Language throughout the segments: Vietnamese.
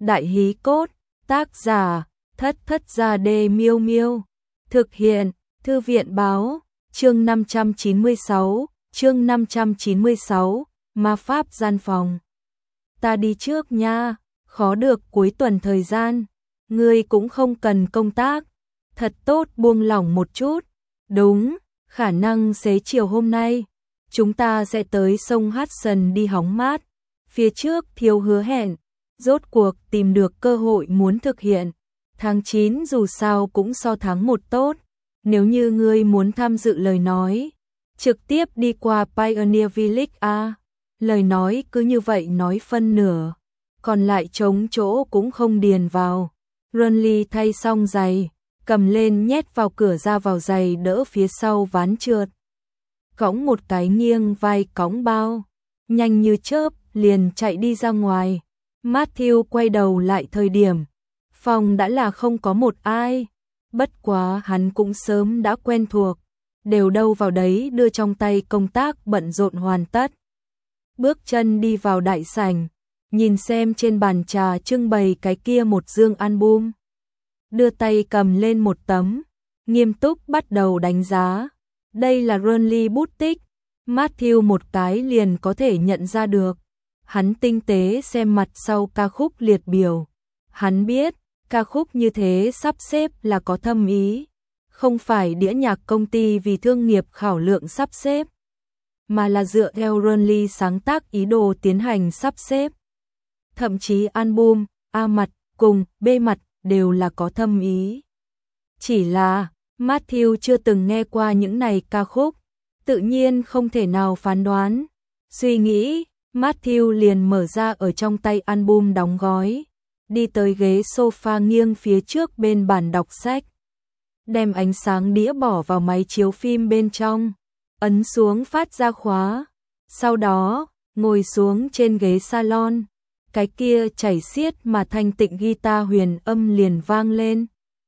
Đại hí cốt, tác giả, Thất Thất Gia Đê Miêu Miêu. Thực hiện, Thư viện báo, chương 596, ma pháp gian phòng. Ta đi trước nha, khó được cuối tuần thời gian, ngươi cũng không cần công tác, thật tốt buông lỏng một chút. Đúng, khả năng xế chiều hôm nay, chúng ta sẽ tới sông Hudson đi hóng mát. Phía trước thiếu hứa hẹn, rốt cuộc tìm được cơ hội muốn thực hiện. Tháng 9 dù sao cũng so tháng 1 tốt, nếu như ngươi muốn tham dự lời nói, trực tiếp đi qua Pioneer Village A. Lời nói cứ như vậy nói phân nửa, còn lại trống chỗ cũng không điền vào. Runley thay xong giày, cầm lên nhét vào cửa ra vào giày đỡ phía sau ván trượt. Cõng một cái nghiêng vai cõng bao, nhanh như chớp liền chạy đi ra ngoài. Matthew quay đầu lại thời điểm, phòng đã là không có một ai, bất quá hắn cũng sớm đã quen thuộc, đều đâu vào đấy đưa trong tay công tác bận rộn hoàn tất. Bước chân đi vào đại sảnh, nhìn xem trên bàn trà trưng bày cái kia một dương album. Đưa tay cầm lên một tấm, nghiêm túc bắt đầu đánh giá. Đây là Runley Boutique, Matthew một cái liền có thể nhận ra được. Hắn tinh tế xem mặt sau ca khúc liệt biểu. Hắn biết, ca khúc như thế sắp xếp là có thâm ý, không phải đĩa nhạc công ty vì thương nghiệp khảo lượng sắp xếp, mà là dựa theo Runley sáng tác ý đồ tiến hành sắp xếp. Thậm chí album, A mặt cùng B mặt đều là có thâm ý. Chỉ là, Matthew chưa từng nghe qua những này ca khúc, tự nhiên không thể nào phán đoán. Suy nghĩ, Matthew liền mở ra ở trong tay album đóng gói, đi tới ghế sofa nghiêng phía trước bên bàn đọc sách. Đem ánh sáng đĩa bỏ vào máy chiếu phim bên trong, ấn xuống phát ra khóa, sau đó, ngồi xuống trên ghế salon. Cái kia chảy xiết mà thanh tịnh guitar huyền âm liền vang lên.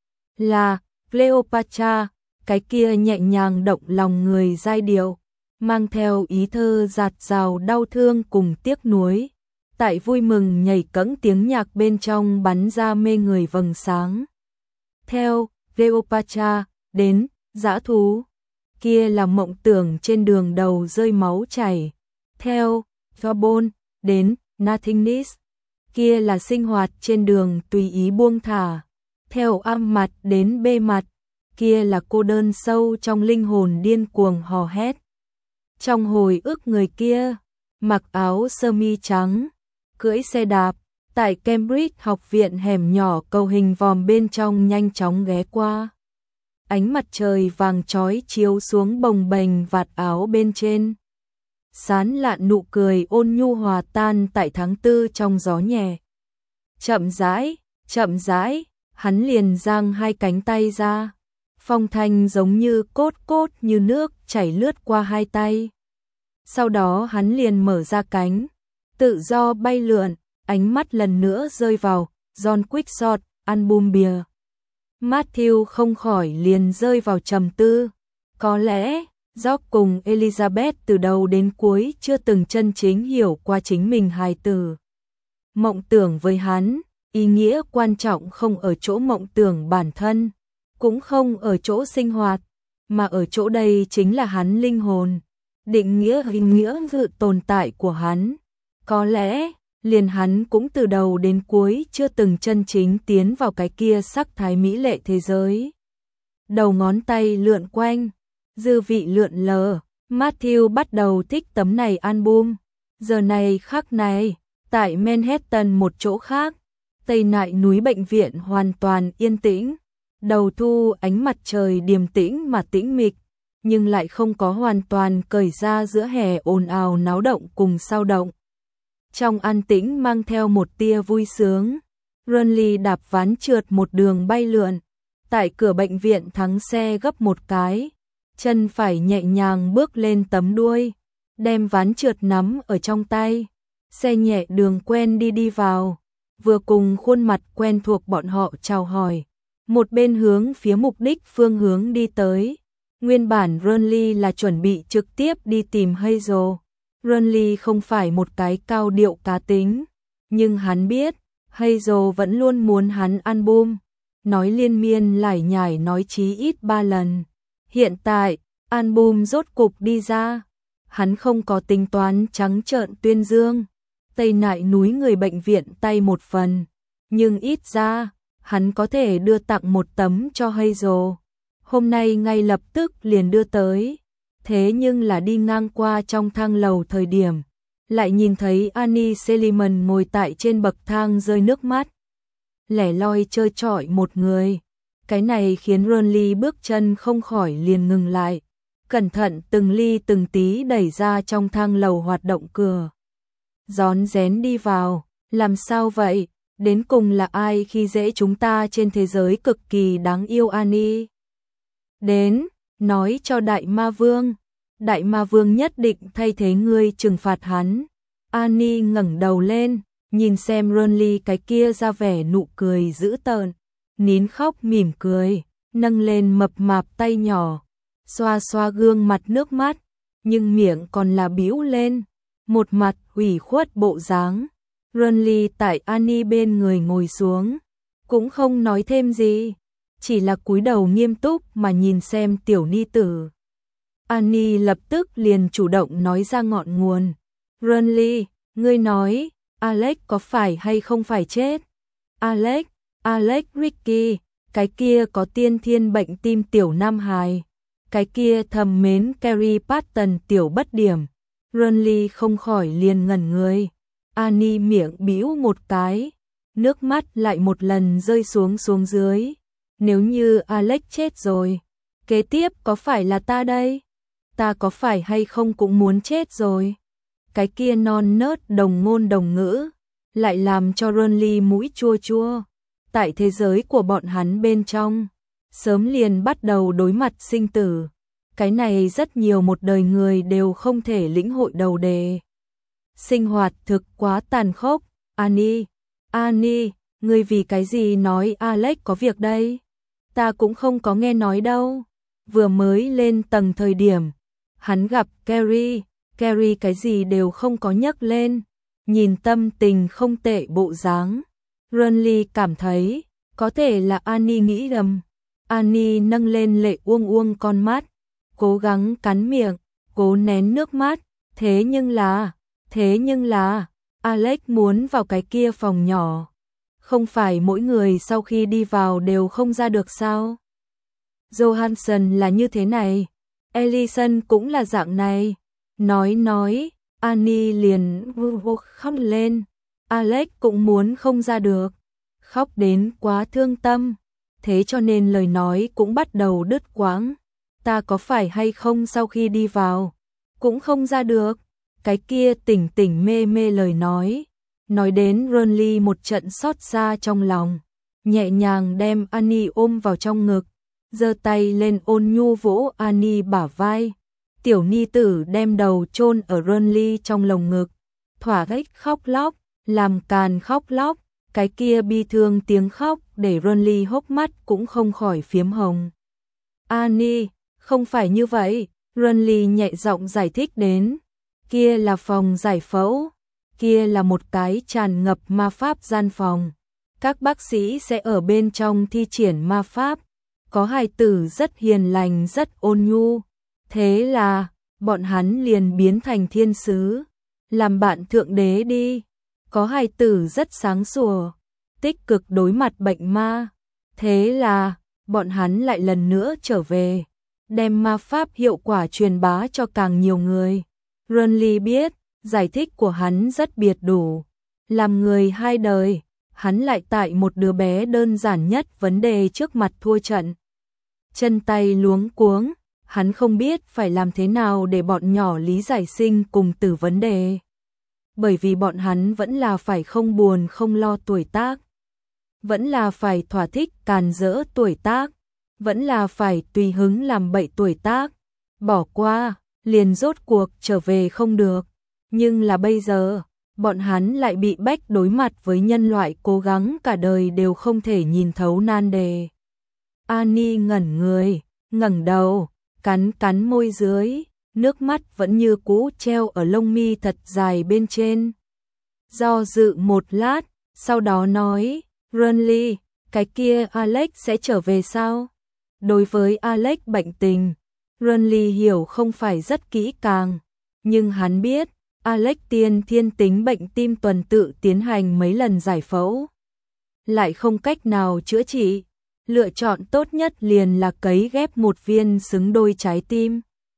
Là Cleopatra, cái kia nhẹ nhàng động lòng người giai điệu, mang theo ý thơ dạt dào đau thương cùng tiếc nuối. Tại vui mừng nhảy cẫng tiếng nhạc bên trong bắn ra mê người vầng sáng. Theo Cleopatra đến dã thú, kia là mộng tưởng trên đường đầu rơi máu chảy. Theo Thorborn đến Nothingness, kia là sinh hoạt trên đường tùy ý buông thả. Theo A mặt đến B mặt, kia là cô đơn sâu trong linh hồn điên cuồng hò hét. Trong hồi ức người kia, mặc áo sơ mi trắng, cưỡi xe đạp, tại Cambridge học viện hẻm nhỏ cầu hình vòm bên trong nhanh chóng ghé qua. Ánh mặt trời vàng chói chiếu xuống bồng bềnh vạt áo bên trên. Sán lạn nụ cười ôn nhu hòa tan tại tháng 4 trong gió nhẹ. Chậm rãi, hắn liền giang hai cánh tay ra. Phong thanh giống như cốt như nước chảy lướt qua hai tay. Sau đó hắn liền mở ra cánh, tự do bay lượn, ánh mắt lần nữa rơi vào John Quixote, album bìa. Matthew không khỏi liền rơi vào trầm tư. Có lẽ, George cùng Elizabeth từ đầu đến cuối chưa từng chân chính hiểu qua chính mình hài tử. Mộng tưởng với hắn, ý nghĩa quan trọng không ở chỗ mộng tưởng bản thân, cũng không ở chỗ sinh hoạt, mà ở chỗ đây chính là hắn linh hồn, định nghĩa hình nghĩa sự tồn tại của hắn. Có lẽ, liền hắn cũng từ đầu đến cuối chưa từng chân chính tiến vào cái kia sắc thái mỹ lệ thế giới. Đầu ngón tay lượn quanh, dư vị lượn lờ, Matthew bắt đầu thích tấm này album. Giờ này khắc này, tại Manhattan một chỗ khác, tây nại núi bệnh viện hoàn toàn yên tĩnh. Đầu thu ánh mặt trời điềm tĩnh mà tĩnh mịch, nhưng lại không có hoàn toàn cởi ra giữa hè ồn ào náo động cùng sao động. Trong an tĩnh mang theo một tia vui sướng, Runley đạp ván trượt một đường bay lượn, tại cửa bệnh viện thắng xe gấp một cái, chân phải nhẹ nhàng bước lên tấm đuôi, đem ván trượt nắm ở trong tay, xe nhẹ đường quen đi vào, vừa cùng khuôn mặt quen thuộc bọn họ chào hỏi, một bên hướng phía mục đích phương hướng đi tới. Nguyên bản Runley là chuẩn bị trực tiếp đi tìm Hazel. Runley không phải một cái cao điệu cá tính, nhưng hắn biết, Hazel vẫn luôn muốn hắn album, nói liên miên lải nhải nói chí ít 3 lần. Hiện tại, album rốt cục đi ra, hắn không có tính toán trắng trợn tuyên dương, tây nại núi người bệnh viện tay một phần, nhưng ít ra, hắn có thể đưa tặng một tấm cho Hazel. Hôm nay ngay lập tức liền đưa tới, thế nhưng là đi ngang qua trong thang lầu thời điểm, lại nhìn thấy Annie Seliman ngồi tại trên bậc thang rơi nước mắt, lẻ loi trơ trọi một người. Cái này khiến Ronly bước chân không khỏi liền ngừng lại, cẩn thận từng ly từng tí đẩy ra trong thang lầu hoạt động cửa. Rón rén đi vào, làm sao vậy? Đến cùng là ai khi dễ chúng ta trên thế giới cực kỳ đáng yêu Annie? Đến, nói cho Đại Ma Vương. Đại Ma Vương nhất định thay thế ngươi trừng phạt hắn. Annie ngẩng đầu lên, nhìn xem Ronly cái kia ra vẻ nụ cười dữ tợn, nín khóc mỉm cười, nâng lên mập mạp tay nhỏ, xoa xoa gương mặt nước mắt, nhưng miệng còn là bĩu lên, một mặt ủy khuất bộ dáng. Ronly tại Annie bên người ngồi xuống, cũng không nói thêm gì, chỉ là cúi đầu nghiêm túc mà nhìn xem tiểu ni tử. Annie lập tức liền chủ động nói ra ngọn nguồn. Ronly, ngươi nói, Alex có phải hay không phải chết? Alex Ricky, cái kia có tiên thiên bệnh tim tiểu nam hài, cái kia thầm mến Carrie Patton tiểu bất điểm. Ronly không khỏi liền ngẩn người. Annie miệng bĩu một cái, nước mắt lại một lần rơi xuống dưới. Nếu như Alex chết rồi, kế tiếp có phải là ta đây? Ta có phải hay không cũng muốn chết rồi? Cái kia non nớt đồng ngôn đồng ngữ, lại làm cho Ronly mũi chua chua. Tại thế giới của bọn hắn bên trong, sớm liền bắt đầu đối mặt sinh tử. Cái này rất nhiều một đời người đều không thể lĩnh hội đầu đề. Sinh hoạt thực quá tàn khốc. Annie, ngươi vì cái gì nói Alex có việc đây? Ta cũng không có nghe nói đâu. Vừa mới lên tầng thời điểm, hắn gặp Carrie cái gì đều không có nhắc lên, nhìn tâm tình không tệ bộ dáng. Ronly cảm thấy, có thể là Annie nghĩ lầm. Annie nâng lên lệ uông uông con mắt, cố gắng cắn miệng, cố nén nước mắt, thế nhưng là, Alex muốn vào cái kia phòng nhỏ. Không phải mỗi người sau khi đi vào đều không ra được sao? Johansson là như thế này, Ellison cũng là dạng này. Nói, Annie liền khóc lên. Alex cũng muốn không ra được, khóc đến quá thương tâm, thế cho nên lời nói cũng bắt đầu đứt quãng. Ta có phải hay không sau khi đi vào, cũng không ra được. Cái kia tỉnh mê lời nói đến Ronly một trận xót xa trong lòng, nhẹ nhàng đem Annie ôm vào trong ngực, giơ tay lên ôn nhu vỗ Annie bả vai. Tiểu ni tử đem đầu chôn ở Ronly trong lồng ngực, thỏa thích khóc lóc, làm càn khóc lóc, cái kia bi thương tiếng khóc để Ronly hốc mắt cũng không khỏi phiếm hồng. Annie, không phải như vậy, Ronly nhẹ giọng giải thích đến, kia là phòng giải phẫu, kia là một cái tràn ngập ma pháp gian phòng, các bác sĩ sẽ ở bên trong thi triển ma pháp, có hài tử rất hiền lành rất ôn nhu. Thế là, bọn hắn liền biến thành thiên sứ, làm bạn thượng đế đi. Có hài tử rất sáng sủa, tích cực đối mặt bệnh ma. Thế là, bọn hắn lại lần nữa trở về, đem ma pháp hiệu quả truyền bá cho càng nhiều người. Ronly biết, giải thích của hắn rất biệt đủ. Làm người hai đời, hắn lại tại một đứa bé đơn giản nhất vấn đề trước mặt thua trận. Chân tay luống cuống. Hắn không biết phải làm thế nào để bọn nhỏ lý giải sinh cùng tử vấn đề. Bởi vì bọn hắn vẫn là phải không buồn không lo tuổi tác. Vẫn là phải thỏa thích càn rỡ tuổi tác. Vẫn là phải tùy hứng làm bậy tuổi tác. Bỏ qua, liền rốt cuộc trở về không được. Nhưng là bây giờ, bọn hắn lại bị bách đối mặt với nhân loại cố gắng cả đời đều không thể nhìn thấu nan đề. Annie ngẩn người, ngẩng đầu, cắn môi dưới, nước mắt vẫn như cũ treo ở lông mi thật dài bên trên. Do dự một lát, Sau đó nói, Renly, cái kia Alex sẽ trở về sao? Đối với Alex bệnh tình, Renly hiểu không phải rất kỹ càng, nhưng hắn biết Alex tiên thiên tính bệnh tim tuần tự tiến hành mấy lần giải phẫu, lại không cách nào chữa trị. Lựa chọn tốt nhất liền là cấy ghép một viên xứng đôi trái tim.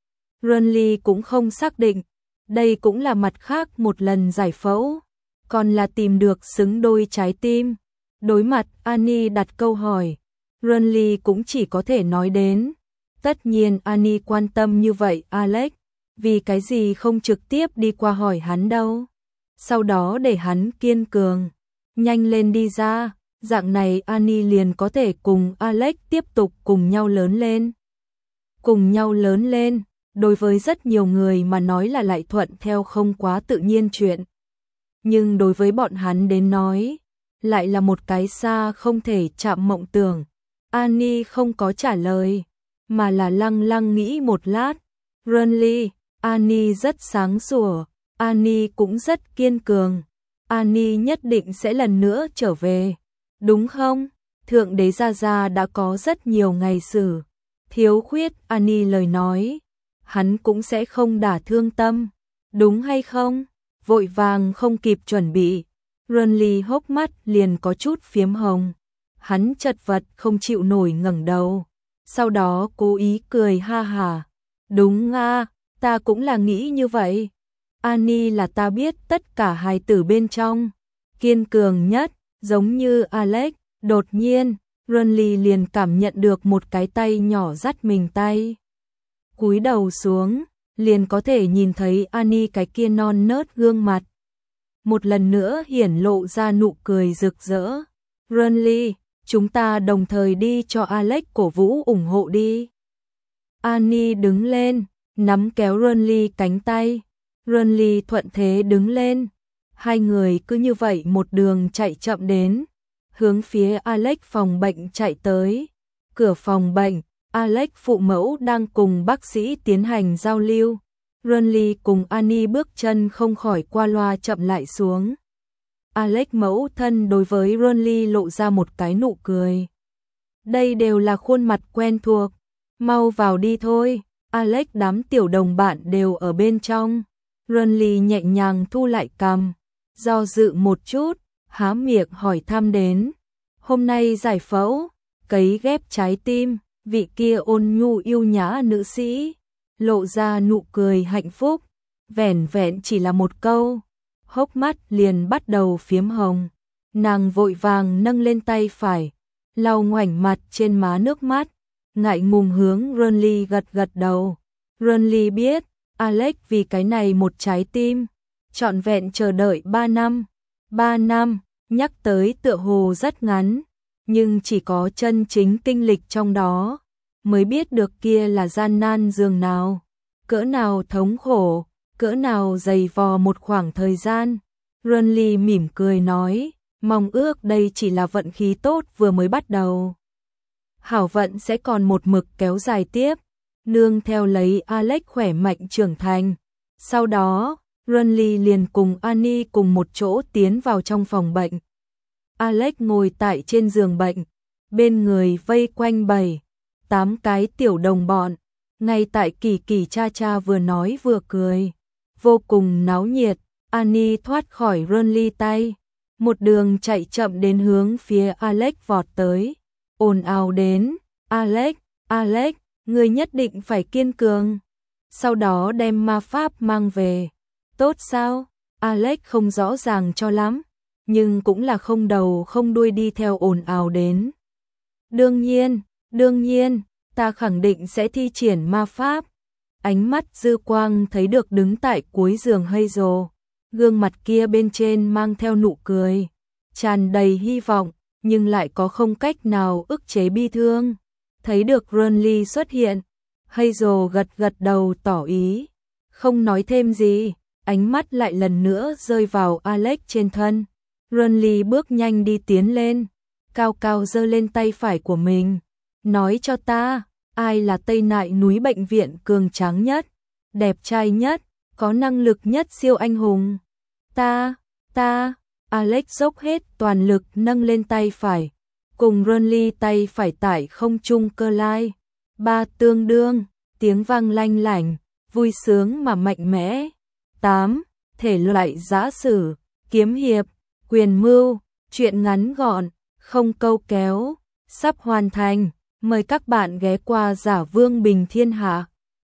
Renly cũng không xác định, đây cũng là mặt khác một lần giải phẫu, còn là tìm được xứng đôi trái tim. Đối mặt Annie đặt câu hỏi, Renly cũng chỉ có thể nói đến. Tất nhiên Annie quan tâm như vậy Alex, vì cái gì không trực tiếp đi qua hỏi hắn đâu. Sau đó để hắn kiên cường, nhanh lên đi ra, dạng này Annie liền có thể cùng Alex tiếp tục cùng nhau lớn lên. Cùng nhau lớn lên, đối với rất nhiều người mà nói là lại thuận theo không quá tự nhiên chuyện. Nhưng đối với bọn hắn đến nói, lại là một cái xa không thể chạm mộng tưởng. Annie không có trả lời, mà là lăng lăng nghĩ một lát. Renly, Annie rất sáng sủa, Annie cũng rất kiên cường. Annie nhất định sẽ lần nữa trở về, đúng không? Thượng đế Gia Gia đã có rất nhiều ngày xử thiếu khuyết Annie lời nói, hắn cũng sẽ không đả thương tâm, đúng hay không? Vội vàng không kịp chuẩn bị, Renly hốc mắt liền có chút phiếm hồng. Hắn chật vật không chịu nổi ngẩng đầu, sau đó cố ý cười ha hả. Đúng à, ta cũng là nghĩ như vậy. Annie là ta biết tất cả hài tử bên trong kiên cường nhất, giống như Alex. Đột nhiên, Renly liền cảm nhận được một cái tay nhỏ dắt mình tay. Cúi đầu xuống, liền có thể nhìn thấy Annie cái kia non nớt gương mặt. Một lần nữa hiển lộ ra nụ cười rực rỡ. Renly, chúng ta đồng thời đi cho Alex cổ vũ ủng hộ đi. Annie đứng lên, nắm kéo Renly cánh tay. Renly thuận thế đứng lên. Hai người cứ như vậy một đường chạy chậm đến, hướng phía Alex phòng bệnh chạy tới. Cửa phòng bệnh, Alex phụ mẫu đang cùng bác sĩ tiến hành giao lưu. Renly cùng Annie bước chân không khỏi qua loa chậm lại xuống. Alex mẫu thân đối với Renly lộ ra một cái nụ cười. Đây đều là khuôn mặt quen thuộc. Mau vào đi thôi. Alex đám tiểu đồng bạn đều ở bên trong. Renly nhẹ nhàng thu lại cằm, do dự một chút, há miệng hỏi thăm đến. Hôm nay giải phẫu, cấy ghép trái tim, vị kia ôn nhu yêu nhã nữ sĩ lộ ra nụ cười hạnh phúc, vẻn vẹn chỉ là một câu, hốc mắt liền bắt đầu phiếm hồng. Nàng vội vàng nâng lên tay phải, lau ngoảnh mặt trên má nước mắt, ngại ngùng hướng Renly gật gật đầu. Renly biết, Alex vì cái này một trái tim, trọn vẹn chờ đợi 3 năm. 3 năm, nhắc tới tựa hồ rất ngắn, nhưng chỉ có chân chính kinh lịch trong đó, mới biết được kia là gian nan dường nào, cỡ nào thống khổ, cỡ nào dày vò một khoảng thời gian. Renly mỉm cười nói, mong ước đây chỉ là vận khí tốt vừa mới bắt đầu. Hảo vận sẽ còn một mực kéo dài tiếp, nương theo lấy Alex khỏe mạnh trưởng thành. Sau đó, Renly liền cùng Annie cùng một chỗ tiến vào trong phòng bệnh. Alex ngồi tại trên giường bệnh, bên người vây quanh 7-8 cái tiểu đồng bọn. Ngay tại Kỳ Kỳ cha cha vừa nói vừa cười, vô cùng náo nhiệt. Annie thoát khỏi Renly tay, một đường chạy chậm đến hướng phía Alex vọt tới, ồn ào đến, Alex, Alex, ngươi nhất định phải kiên cường. Sau đó đem ma pháp mang về. Tốt sao? Alex không rõ ràng cho lắm, nhưng cũng là không đầu không đuôi đi theo ồn ào đến. Đương nhiên, ta khẳng định sẽ thi triển ma pháp. Ánh mắt dư quang thấy được đứng tại cuối giường Hazel, gương mặt kia bên trên mang theo nụ cười, tràn đầy hy vọng, nhưng lại có không cách nào ức chế bi thương. Thấy được Renly xuất hiện, Hazel gật gật đầu tỏ ý, không nói thêm gì, ánh mắt lại lần nữa rơi vào Alex trên thân. Renly bước nhanh đi tiến lên, cao cao giơ lên tay phải của mình, nói cho ta, ai là Tây Nại núi bệnh viện cường tráng nhất, đẹp trai nhất, có năng lực nhất siêu anh hùng? Ta. Alex dốc hết toàn lực nâng lên tay phải, cùng Ronly tay phải tải không trung cơ lai. Ba tương đương, tiếng vang lanh lảnh, vui sướng mà mạnh mẽ. 8. Thể loại giã sử, kiếm hiệp, quyền mưu, truyện ngắn gọn, không câu kéo, sắp hoàn thành. Mời các bạn ghé qua Giả Vương Bình Thiên Hạ.